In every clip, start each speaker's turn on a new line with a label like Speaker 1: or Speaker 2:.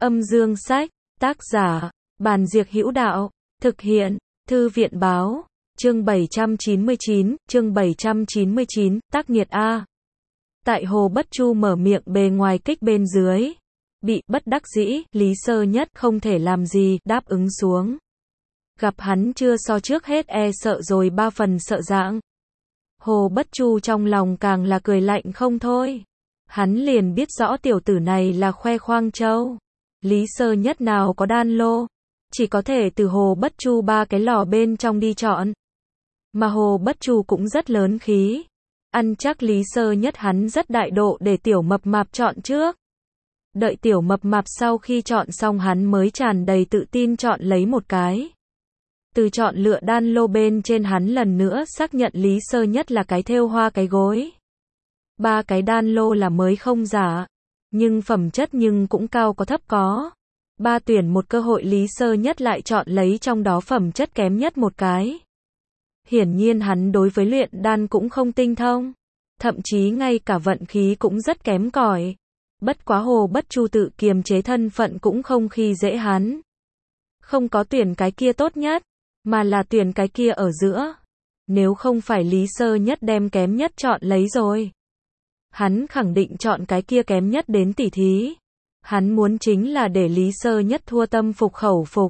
Speaker 1: Âm dương sách, tác giả, Bàn Diệc Hữu Đạo, thực hiện, Thư viện báo, chương 799, tác nghiệt A. Tại Hồ Bất Chu mở miệng bề ngoài kích bên dưới. Bị bất đắc dĩ, Lý Sơ Nhất không thể làm gì, đáp ứng xuống. Gặp hắn chưa so trước hết sợ rồi ba phần sợ dạng. Hồ Bất Chu trong lòng càng là cười lạnh không thôi. Hắn liền biết rõ tiểu tử này là khoe khoang trâu. Lý Sơ Nhất nào có đan lô, chỉ có thể từ Hồ Bất Chu ba cái lò bên trong đi chọn. Mà Hồ Bất Chu cũng rất lớn khí. Ăn chắc Lý Sơ Nhất hắn rất đại độ để tiểu mập mạp chọn trước. Đợi tiểu mập mạp sau khi chọn xong hắn mới tràn đầy tự tin chọn lấy một cái. Từ chọn lựa đan lô bên trên hắn lần nữa xác nhận Lý Sơ Nhất là cái thêu hoa cái gối. Ba cái đan lô là mới không giả, nhưng phẩm chất nhưng cũng cao có thấp có. Ba tuyển một cơ hội Lý Sơ Nhất lại chọn lấy trong đó phẩm chất kém nhất một cái. Hiển nhiên hắn đối với luyện đan cũng không tinh thông, thậm chí ngay cả vận khí cũng rất kém cỏi. Bất quá Hồ Bất Chu tự kiềm chế thân phận cũng không khi dễ hắn. Không có tuyển cái kia tốt nhất, mà là tuyển cái kia ở giữa. Nếu không phải Lý Sơ Nhất đem kém nhất chọn lấy rồi, hắn khẳng định chọn cái kia kém nhất đến tỉ thí. Hắn muốn chính là để Lý Sơ Nhất thua tâm phục khẩu phục.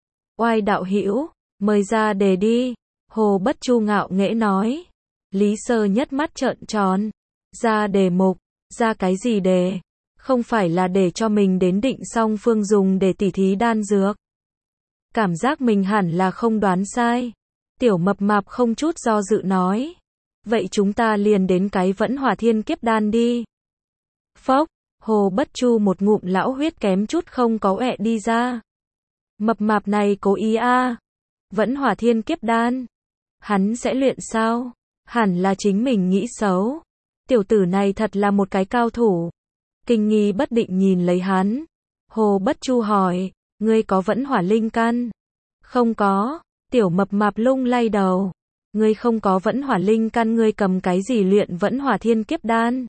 Speaker 1: Oai đạo hữu, mời ra đề đi. Hồ Bất Chu ngạo nghễ nói. Lý Sơ Nhất mắt trợn tròn. Ra đề mục, ra cái gì đề? Không phải là để cho mình đến định song phương dùng để tỉ thí đan dược. Cảm giác mình hẳn là không đoán sai. Tiểu mập mạp không chút do dự nói. Vậy chúng ta liền đến cái Vẫn Hỏa Thiên Kiếp đan đi. Phốc, Hồ Bất Chu một ngụm lão huyết kém chút không có ẹ đi ra. Mập mạp này cố ý a. Vẫn Hỏa Thiên Kiếp đan. Hắn sẽ luyện sao? Hẳn là chính mình nghĩ xấu. Tiểu tử này thật là một cái cao thủ. Kinh nghi bất định nhìn lấy hắn. Hồ Bất Chu hỏi, ngươi có Vẫn Hỏa Linh Căn? Không có. Tiểu mập mạp lung lay đầu. Ngươi không có Vẫn Hỏa Linh Căn, ngươi cầm cái gì luyện Vẫn Hỏa Thiên Kiếp đan?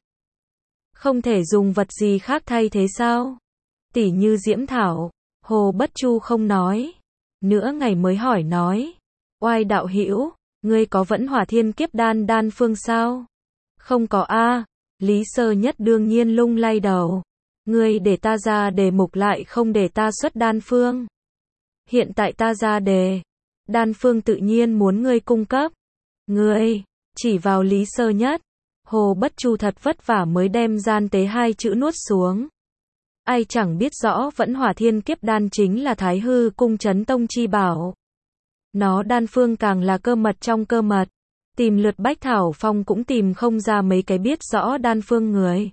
Speaker 1: Không thể dùng vật gì khác thay thế sao? Tỉ như diễm thảo. Hồ Bất Chu không nói. Nửa ngày mới hỏi nói. Oai đạo hữu, ngươi có Vẫn Hỏa Thiên Kiếp đan đan phương sao? Không có a. Lý Sơ Nhất đương nhiên lung lay đầu. Ngươi để ta ra đề mục lại không để ta xuất đan phương. Hiện tại ta ra đề. Đan phương tự nhiên muốn ngươi cung cấp. Ngươi, chỉ vào Lý Sơ Nhất. Hồ Bất Chu thật vất vả mới đem gian tế hai chữ nuốt xuống. Ai chẳng biết rõ Vẫn Hỏa Thiên Kiếp đan chính là Thái Hư Cung Chấn Tông chi bảo. Nó đan phương càng là cơ mật trong cơ mật. Tìm lượt Bách Thảo Phong cũng tìm không ra mấy cái biết rõ đan phương người.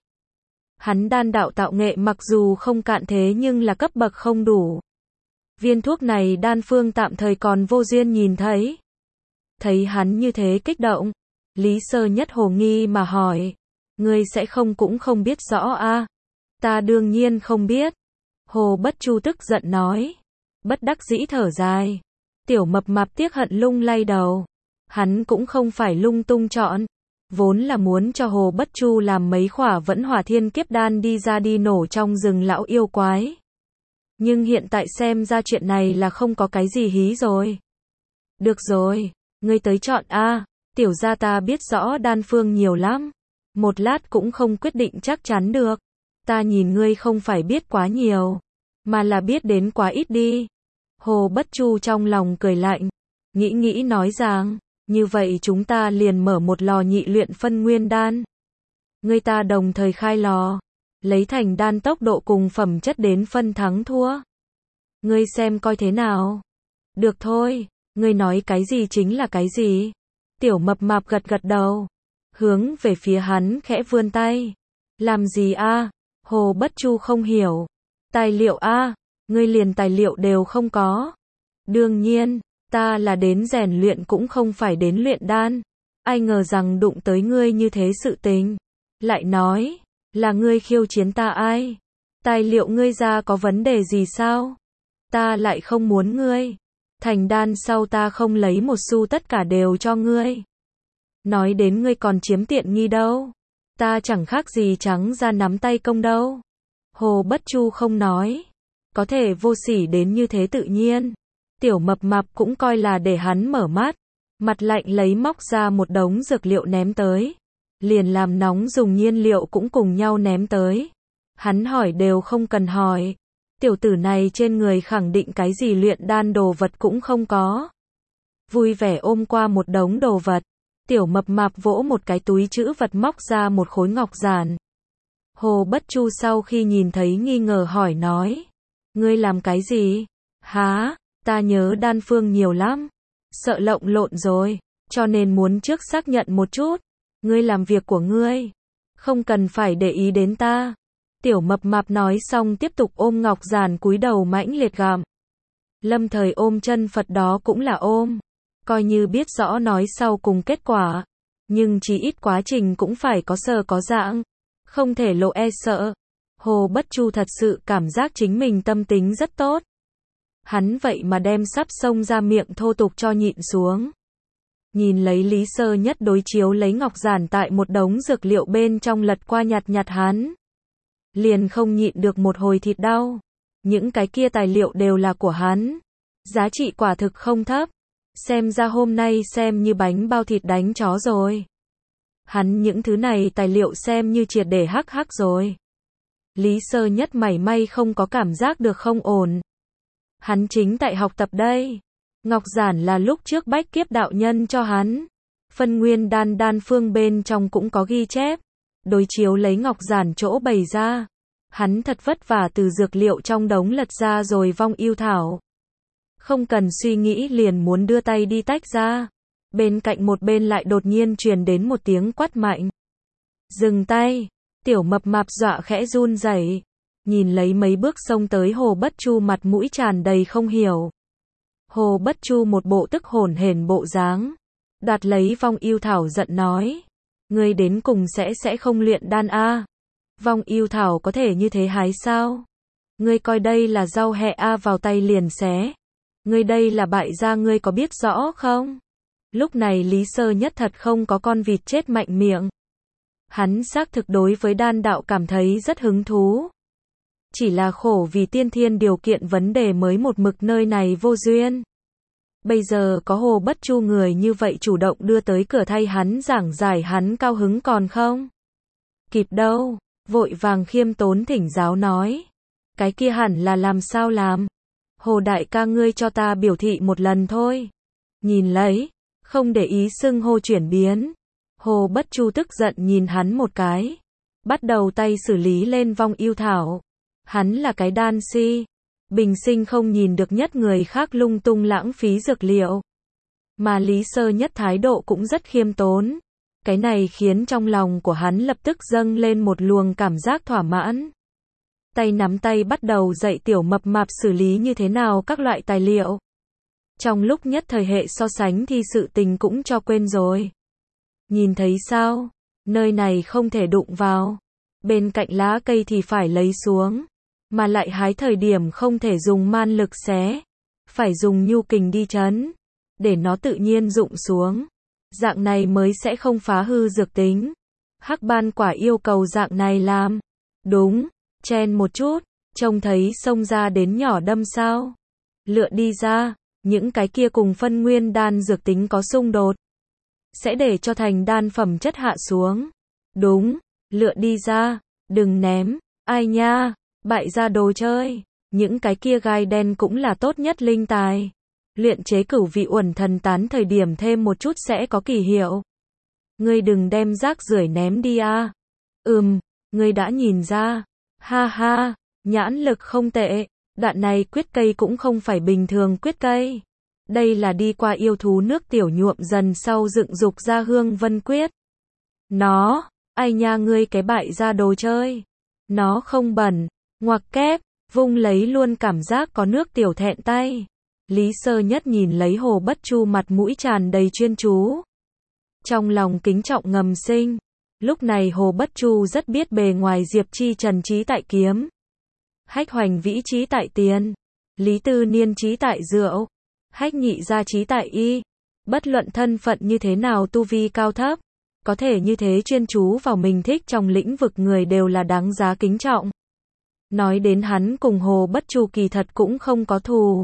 Speaker 1: Hắn đan đạo tạo nghệ mặc dù không cạn thế nhưng là cấp bậc không đủ. Viên thuốc này đan phương tạm thời còn vô duyên nhìn thấy. Thấy hắn như thế kích động, Lý Sơ Nhất hồ nghi mà hỏi. Ngươi sẽ không cũng không biết rõ a? Ta đương nhiên không biết. Hồ Bất Chu tức giận nói. Bất đắc dĩ thở dài. Tiểu mập mạp tiếc hận lung lay đầu. Hắn cũng không phải lung tung chọn. Vốn là muốn cho Hồ Bất Chu làm mấy khỏa Vẫn Hỏa Thiên Kiếp đan đi ra đi nổ trong rừng lão yêu quái. Nhưng hiện tại xem ra chuyện này là không có cái gì hí rồi. Được rồi, ngươi tới chọn a. Tiểu gia ta biết rõ đan phương nhiều lắm. Một lát cũng không quyết định chắc chắn được. Ta nhìn ngươi không phải biết quá nhiều, mà là biết đến quá ít đi. Hồ Bất Chu trong lòng cười lạnh. Nghĩ nói rằng, như vậy chúng ta liền mở một lò nhị luyện phân nguyên đan. Ngươi ta đồng thời khai lò. Lấy thành đan tốc độ cùng phẩm chất đến phân thắng thua. Ngươi xem coi thế nào. Được thôi, ngươi nói cái gì chính là cái gì. Tiểu mập mạp gật gật đầu. Hướng về phía hắn khẽ vươn tay. Làm gì a? Hồ Bất Chu không hiểu. Tài liệu a? Ngươi liền tài liệu đều không có. Đương nhiên, ta là đến rèn luyện cũng không phải đến luyện đan. Ai ngờ rằng đụng tới ngươi như thế sự tình. Lại nói, là ngươi khiêu chiến ta ai? Tài liệu ngươi ra có vấn đề gì sao? Ta lại không muốn ngươi. Thành đan sau ta không lấy một xu, tất cả đều cho ngươi. Nói đến ngươi còn chiếm tiện nghi đâu. Ta chẳng khác gì trắng ra nắm tay công đâu. Hồ Bất Chu không nói. có thể vô sỉ đến như thế tự nhiên. Tiểu mập mạp cũng coi là để hắn mở mắt, mặt lạnh lấy móc ra một đống dược liệu ném tới. Liền làm nóng dùng nhiên liệu cũng cùng nhau ném tới. Hắn hỏi đều không cần hỏi. Tiểu tử này trên người khẳng định cái gì luyện đan đồ vật cũng không có. Vui vẻ ôm qua một đống đồ vật. Tiểu mập mạp vỗ một cái túi trữ vật móc ra một khối ngọc giản. Hồ Bất Chu sau khi nhìn thấy nghi ngờ hỏi nói. Ngươi làm cái gì? Hả? Ta nhớ đan phương nhiều lắm. Sợ lộng lộn rồi. Cho nên muốn trước xác nhận một chút. Ngươi làm việc của ngươi. Không cần phải để ý đến ta. Tiểu mập mạp nói xong tiếp tục ôm ngọc giản cúi đầu mãnh liệt gặm. Lâm Thời ôm chân Phật đó cũng là ôm. Coi như biết rõ nói sau cùng kết quả. Nhưng chỉ ít quá trình cũng phải có sờ có dạng. Không thể lộ e sợ. Hồ Bất Chu thật sự cảm giác chính mình tâm tính rất tốt. Hắn vậy mà đem sắp xông ra miệng thô tục cho nhịn xuống. Nhìn lấy Lý Sơ Nhất đối chiếu lấy ngọc giản tại một đống dược liệu bên trong lật qua nhặt nhặt hắn. Liền không nhịn được một hồi thịt đau. Những cái kia tài liệu đều là của hắn. Giá trị quả thực không thấp. Xem ra hôm nay xem như bánh bao thịt đánh chó rồi. Hắn những thứ này tài liệu xem như triệt để hắc hắc rồi. Lý Sơ Nhất mảy may không có cảm giác được không ổn. Hắn chính tại học tập đây. Ngọc giản là lúc trước Bách Kiếp đạo nhân cho hắn. Phân nguyên đan phương bên trong cũng có ghi chép. Đối chiếu lấy ngọc giản chỗ bày ra. Hắn thật vất vả từ dược liệu trong đống lật ra rồi vong yêu thảo. Không cần suy nghĩ liền muốn đưa tay đi tách ra. Bên cạnh một bên lại đột nhiên truyền đến một tiếng quát mạnh. Dừng tay. Tiểu mập mạp dọa khẽ run rẩy. Nhìn lấy mấy bước xông tới Hồ Bất Chu mặt mũi tràn đầy không hiểu. Hồ Bất Chu một bộ tức hổn hển bộ dáng. Đoạt lấy vong yêu thảo giận nói. Ngươi đến cùng sẽ không luyện đan a? Vong yêu thảo có thể như thế hái sao? Ngươi coi đây là rau hẹ a vào tay liền xé. Ngươi đây là bại gia ngươi có biết rõ không? Lúc này Lý Sơ Nhất thật không có con vịt chết mạnh miệng. Hắn xác thực đối với đan đạo cảm thấy rất hứng thú. Chỉ là khổ vì tiên thiên điều kiện vấn đề mới một mực nơi này vô duyên. Bây giờ có Hồ Bất Chu người như vậy chủ động đưa tới cửa thay hắn giảng giải hắn cao hứng còn không? Kịp đâu, vội vàng khiêm tốn thỉnh giáo nói. Cái kia hẳn là làm sao làm? Hồ đại ca ngươi cho ta biểu thị một lần thôi. Nhìn lấy, không để ý xưng hô chuyển biến. Hồ Bất Chu tức giận nhìn hắn một cái. Bắt đầu tay xử lý lên vong yêu thảo. Hắn là cái đan si. Bình sinh không nhìn được nhất người khác lung tung lãng phí dược liệu. Mà Lý Sơ Nhất thái độ cũng rất khiêm tốn. Cái này khiến trong lòng của hắn lập tức dâng lên một luồng cảm giác thỏa mãn. Tay nắm tay bắt đầu dạy tiểu mập mạp xử lý như thế nào các loại tài liệu. Trong lúc nhất thời hệ so sánh thì sự tình cũng cho quên rồi. Nhìn thấy sao? Nơi này không thể đụng vào. Bên cạnh lá cây thì phải lấy xuống. Mà lại hái thời điểm không thể dùng man lực xé. Phải dùng nhu kình đi trấn. Để nó tự nhiên rụng xuống. Dạng này mới sẽ không phá hư dược tính. Hắc ban quả yêu cầu dạng này làm. Đúng, chen một chút. Trông thấy xông ra đến nhỏ đâm sao. Lựa đi ra. Những cái kia cùng phân nguyên đan dược tính có xung đột. Sẽ để cho thành đan phẩm chất hạ xuống. Đúng, lựa đi ra. Đừng ném. Ai nha. Bại ra đồ chơi. Những cái kia gai đen cũng là tốt nhất linh tài. Luyện chế cửu vị uẩn thần tán thời điểm thêm một chút sẽ có kỳ hiệu. Ngươi đừng đem rác rưởi ném đi a. Ngươi đã nhìn ra. Ha ha, nhãn lực không tệ. Đoạn này quyết cây cũng không phải bình thường quyết cây. Đây là đi qua yêu thú nước tiểu nhuộm dần sau dựng dục ra hương vân quyết. Nó, ai nha ngươi cái bại ra đồ chơi. Nó không bẩn. Ngoặc kép, vung lấy luôn cảm giác có nước tiểu thẹn tay. Lý Sơ Nhất nhìn lấy Hồ Bất Chu mặt mũi tràn đầy chuyên chú. Trong lòng kính trọng ngầm sinh. Lúc này Hồ Bất Chu rất biết bề ngoài Diệp Chi Trần trí tại kiếm. Hách Hoành Vĩ trí tại tiền. Lý Tư Niên trí tại rượu. Hách Nhị Gia trí tại y. Bất luận thân phận như thế nào tu vi cao thấp. Có thể như thế chuyên chú vào mình thích trong lĩnh vực người đều là đáng giá kính trọng. Nói đến hắn cùng Hồ Bất Chu kỳ thật cũng không có thù.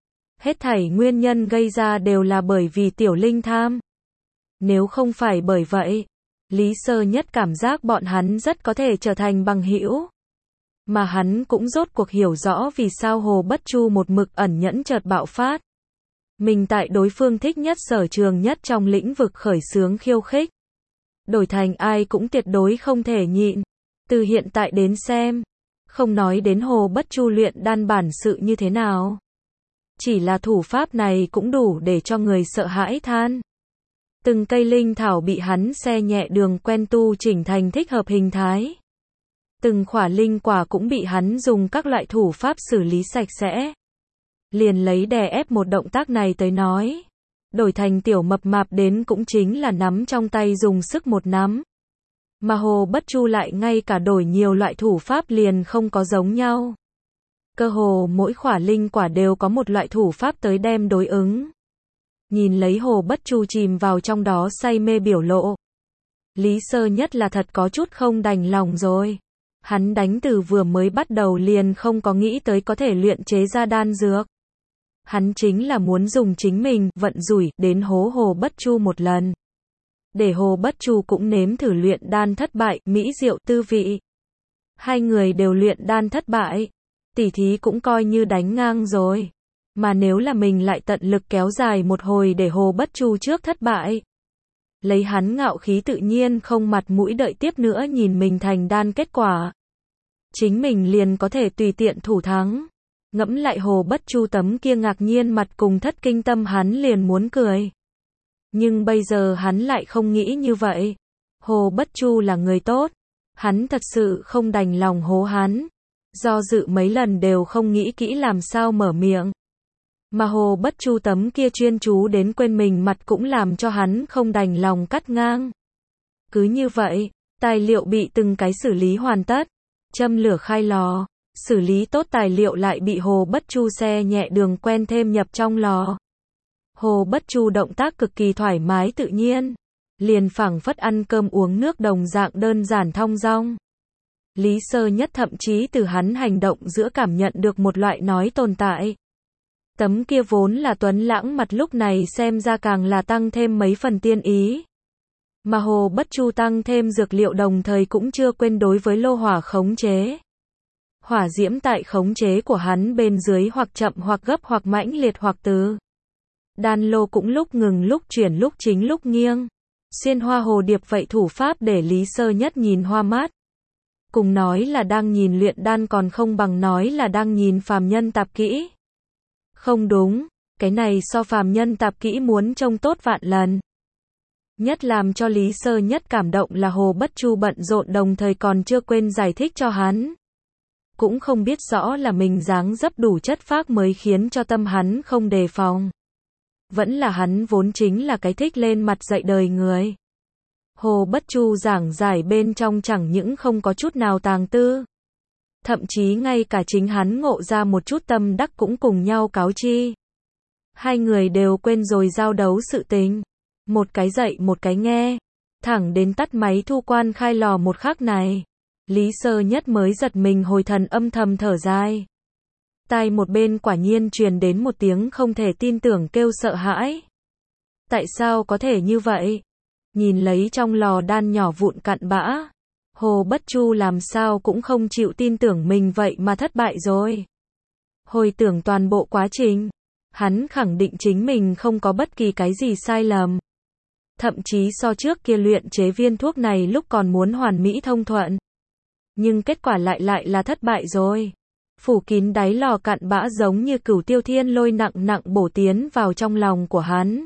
Speaker 1: Hết thảy nguyên nhân gây ra đều là bởi vì Tiểu Linh tham. Nếu không phải bởi vậy, Lý Sơ Nhất cảm giác bọn hắn rất có thể trở thành bằng hữu. Mà hắn cũng rốt cuộc hiểu rõ vì sao Hồ Bất Chu một mực ẩn nhẫn chợt bạo phát. Mình tại đối phương thích nhất sở trường nhất trong lĩnh vực khởi xướng khiêu khích. Đổi thành ai cũng tuyệt đối không thể nhịn. Từ hiện tại đến xem, không nói đến Hồ Bất Chu luyện đan bản sự như thế nào. Chỉ là thủ pháp này cũng đủ để cho người sợ hãi than. Từng cây linh thảo bị hắn xe nhẹ đường quen tu chỉnh thành thích hợp hình thái. Từng khỏa linh quả cũng bị hắn dùng các loại thủ pháp xử lý sạch sẽ. Liền lấy đè ép một động tác này tới nói. Đổi thành tiểu mập mạp đến cũng chính là nắm trong tay dùng sức một nắm. Mà Hồ Bất Chu lại ngay cả đổi nhiều loại thủ pháp liền không có giống nhau. Cơ hồ mỗi khỏa linh quả đều có một loại thủ pháp tới đem đối ứng. Nhìn lấy Hồ Bất Chu chìm vào trong đó say mê biểu lộ. Lý Sơ Nhất là thật có chút không đành lòng rồi. Hắn đánh từ vừa mới bắt đầu liền không có nghĩ tới có thể luyện chế ra đan dược. Hắn chính là muốn dùng chính mình vận rủi đến hố Hồ Bất Chu một lần. Để Hồ Bất Chu cũng nếm thử luyện đan thất bại, mỹ diệu tư vị. Hai người đều luyện đan thất bại. Tỉ thí cũng coi như đánh ngang rồi. Mà nếu là mình lại tận lực kéo dài một hồi để Hồ Bất Chu trước thất bại. Lấy hắn ngạo khí tự nhiên không mặt mũi đợi tiếp nữa nhìn mình thành đan kết quả. Chính mình liền có thể tùy tiện thủ thắng. Ngẫm lại Hồ Bất Chu tấm kia ngạc nhiên mặt cùng thất kinh tâm hắn liền muốn cười. Nhưng bây giờ hắn lại không nghĩ như vậy. Hồ Bất Chu là người tốt. Hắn thật sự không đành lòng hố hắn. Do dự mấy lần đều không nghĩ kỹ làm sao mở miệng. Mà Hồ Bất Chu tấm kia chuyên chú đến quên mình mặt cũng làm cho hắn không đành lòng cắt ngang. Cứ như vậy, tài liệu bị từng cái xử lý hoàn tất. Châm lửa khai lò. Xử lý tốt tài liệu lại bị Hồ Bất Chu xe nhẹ đường quen thêm nhập trong lò. Hồ Bất Chu động tác cực kỳ thoải mái tự nhiên. Liền phảng phất ăn cơm uống nước đồng dạng đơn giản thong dong. Lý Sơ Nhất thậm chí từ hắn hành động giữa cảm nhận được một loại nói tồn tại. Tấm kia vốn là tuấn lãng mặt lúc này xem ra càng là tăng thêm mấy phần tiên ý. Mà Hồ Bất Chu tăng thêm dược liệu đồng thời cũng chưa quên đối với lô hỏa khống chế. Hỏa diễm tại khống chế của hắn bên dưới hoặc chậm hoặc gấp hoặc mãnh liệt hoặc từ. Đan lô cũng lúc ngừng lúc chuyển lúc chính lúc nghiêng. Xuyên hoa hồ điệp vậy thủ pháp để Lý Sơ Nhất nhìn hoa mắt. Cùng nói là đang nhìn luyện đan còn không bằng nói là đang nhìn phàm nhân tạp kỹ. Không đúng, cái này so phàm nhân tạp kỹ muốn trông tốt vạn lần. Nhất làm cho Lý Sơ Nhất cảm động là Hồ Bất Chu bận rộn đồng thời còn chưa quên giải thích cho hắn. Cũng không biết rõ là mình dáng dấp đủ chất phác mới khiến cho tâm hắn không đề phòng. Vẫn là hắn vốn chính là cái thích lên mặt dạy đời người. Hồ Bất Chu giảng giải bên trong chẳng những không có chút nào tàng tư. Thậm chí ngay cả chính hắn ngộ ra một chút tâm đắc cũng cùng nhau cáo chi. Hai người đều quên rồi giao đấu sự tình. Một cái dạy một cái nghe. Thẳng đến tắt máy thu quan khai lò một khắc này. Lý Sơ Nhất mới giật mình hồi thần âm thầm thở dài. Tai một bên quả nhiên truyền đến một tiếng không thể tin tưởng kêu sợ hãi. Tại sao có thể như vậy? Nhìn lấy trong lò đan nhỏ vụn cặn bã. Hồ Bất Chu làm sao cũng không chịu tin tưởng mình vậy mà thất bại rồi. Hồi tưởng toàn bộ quá trình. Hắn khẳng định chính mình không có bất kỳ cái gì sai lầm. Thậm chí so trước kia luyện chế viên thuốc này lúc còn muốn hoàn mỹ thông thuận. Nhưng kết quả lại là thất bại rồi. Phủ kín đáy lò cặn bã giống như cửu tiêu thiên lôi nặng nặng bổ tiến vào trong lòng của hắn.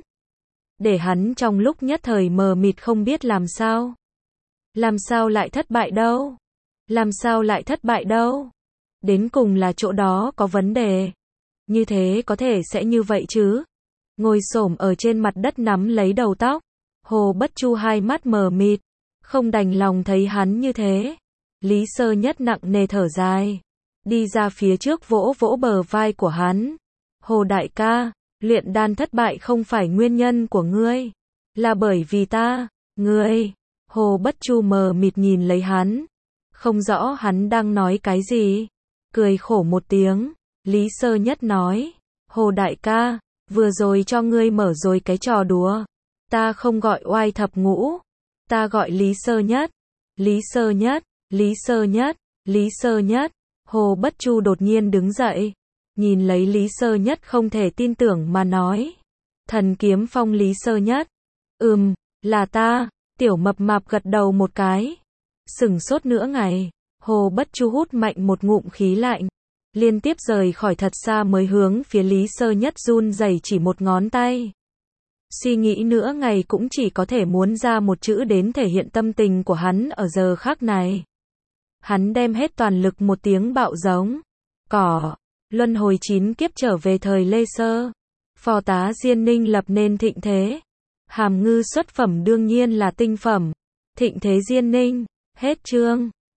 Speaker 1: Để hắn trong lúc nhất thời mờ mịt không biết làm sao. Làm sao lại thất bại đâu? Làm sao lại thất bại đâu? Đến cùng là chỗ đó có vấn đề. Như thế có thể sẽ như vậy chứ? Ngồi xổm ở trên mặt đất nắm lấy đầu tóc. Hồ Bất Chu hai mắt mờ mịt. Không đành lòng thấy hắn như thế. Lý Sơ Nhất nặng nề thở dài. Đi ra phía trước vỗ vỗ bờ vai của hắn. Hồ đại ca, luyện đan thất bại không phải nguyên nhân của ngươi. Là bởi vì ta, ngươi. Hồ Bất Chu mờ mịt nhìn lấy hắn. Không rõ hắn đang nói cái gì. Cười khổ một tiếng, Lý Sơ Nhất nói, Hồ đại ca, vừa rồi cho ngươi mở rồi cái trò đùa. Ta không gọi oai thập ngũ, ta gọi Lý Sơ Nhất. Lý Sơ Nhất, Lý Sơ Nhất, Lý Sơ Nhất. Hồ Bất Chu đột nhiên đứng dậy, nhìn lấy Lý Sơ Nhất không thể tin tưởng mà nói. Thần kiếm phong Lý Sơ Nhất. Là ta. Tiểu mập mạp gật đầu một cái. Sửng sốt nửa ngày, Hồ Bất Chu hút mạnh một ngụm khí lạnh, liên tiếp rời khỏi thật xa mới hướng phía Lý Sơ Nhất run rẩy chỉ một ngón tay. Suy nghĩ nửa ngày cũng chỉ có thể muốn ra một chữ đến thể hiện tâm tình của hắn ở giờ khắc này. Hắn đem hết toàn lực một tiếng bạo giống. Cỏ, luân hồi 9 kiếp trở về thời Lê Sơ. Phò tá Diên Ninh lập nên thịnh thế. Hàm ngư xuất phẩm đương nhiên là tinh phẩm. Thịnh thế Diên Ninh, hết chương.